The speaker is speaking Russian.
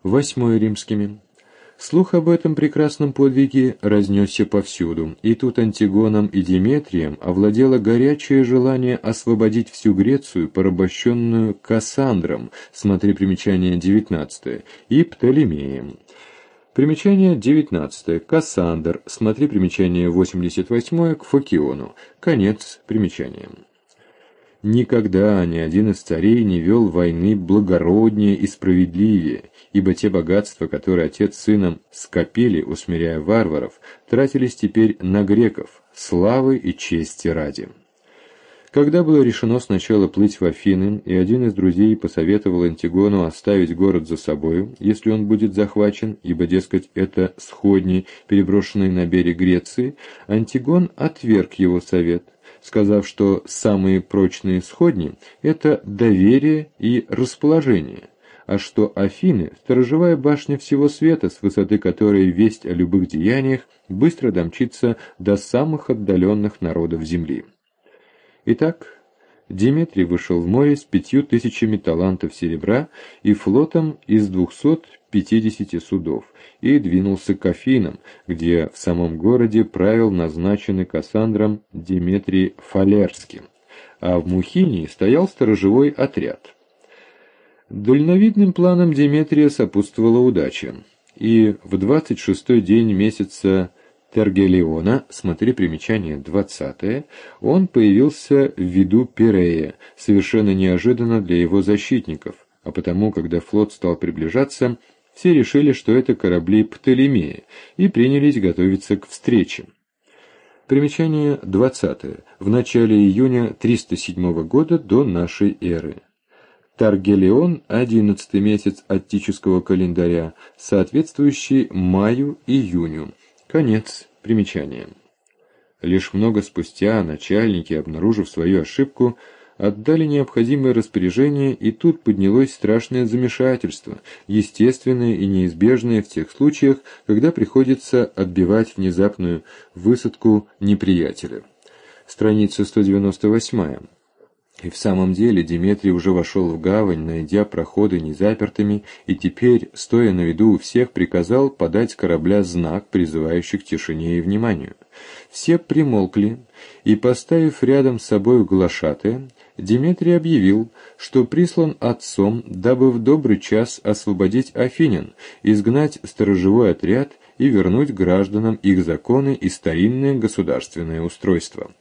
8 римскими. Слух об этом прекрасном подвиге разнесся повсюду, и тут Антигоном и Деметрием овладело горячее желание освободить всю Грецию, порабощенную Кассандром, смотри примечание 19, и Птолемеем. Примечание 19. Кассандр, смотри примечание 88 к Фокиону. Конец примечания. Никогда ни один из царей не вел войны благороднее и справедливее, ибо те богатства, которые отец с сыном скопили, усмиряя варваров, тратились теперь на греков, славы и чести ради. Когда было решено сначала плыть в Афины, и один из друзей посоветовал Антигону оставить город за собою, если он будет захвачен, ибо, дескать, это сходни, переброшенные на берег Греции, Антигон отверг его совет, сказав, что самые прочные сходни – это доверие и расположение, а что Афины – сторожевая башня всего света, с высоты которой весть о любых деяниях быстро домчится до самых отдаленных народов земли. Итак, Деметрий вышел в море с 5000 талантов серебра и флотом из 250 судов и двинулся к Афинам, где в самом городе правил назначенный Кассандром Деметрий Фалерский, а в Мухинии стоял сторожевой отряд. Дальновидным планам Деметрия сопутствовала удача, и в 26-й день месяца Тергелиона, смотри примечание 20, он появился в виду Пирея, совершенно неожиданно для его защитников, а потому, когда флот стал приближаться, все решили, что это корабли Птолемея, и принялись готовиться к встрече. Примечание 20. В начале июня 307 года до нашей эры. Таргелион – 11-й месяц аттического календаря, соответствующий маю-июню. Конец примечания. Лишь много спустя начальники, обнаружив свою ошибку, отдали необходимые распоряжения, и тут поднялось страшное замешательство, естественное и неизбежное в тех случаях, когда приходится отбивать внезапную высадку неприятеля. Страница 198. И в самом деле Деметрий уже вошел в гавань, найдя проходы незапертыми, и теперь, стоя на виду у всех, приказал подать с корабля знак, призывающий к тишине и вниманию. Все примолкли, и, поставив рядом с собой глашатая, Деметрий объявил, что прислан отцом, дабы в добрый час освободить афинян, изгнать сторожевой отряд и вернуть гражданам их законы и старинное государственное устройство.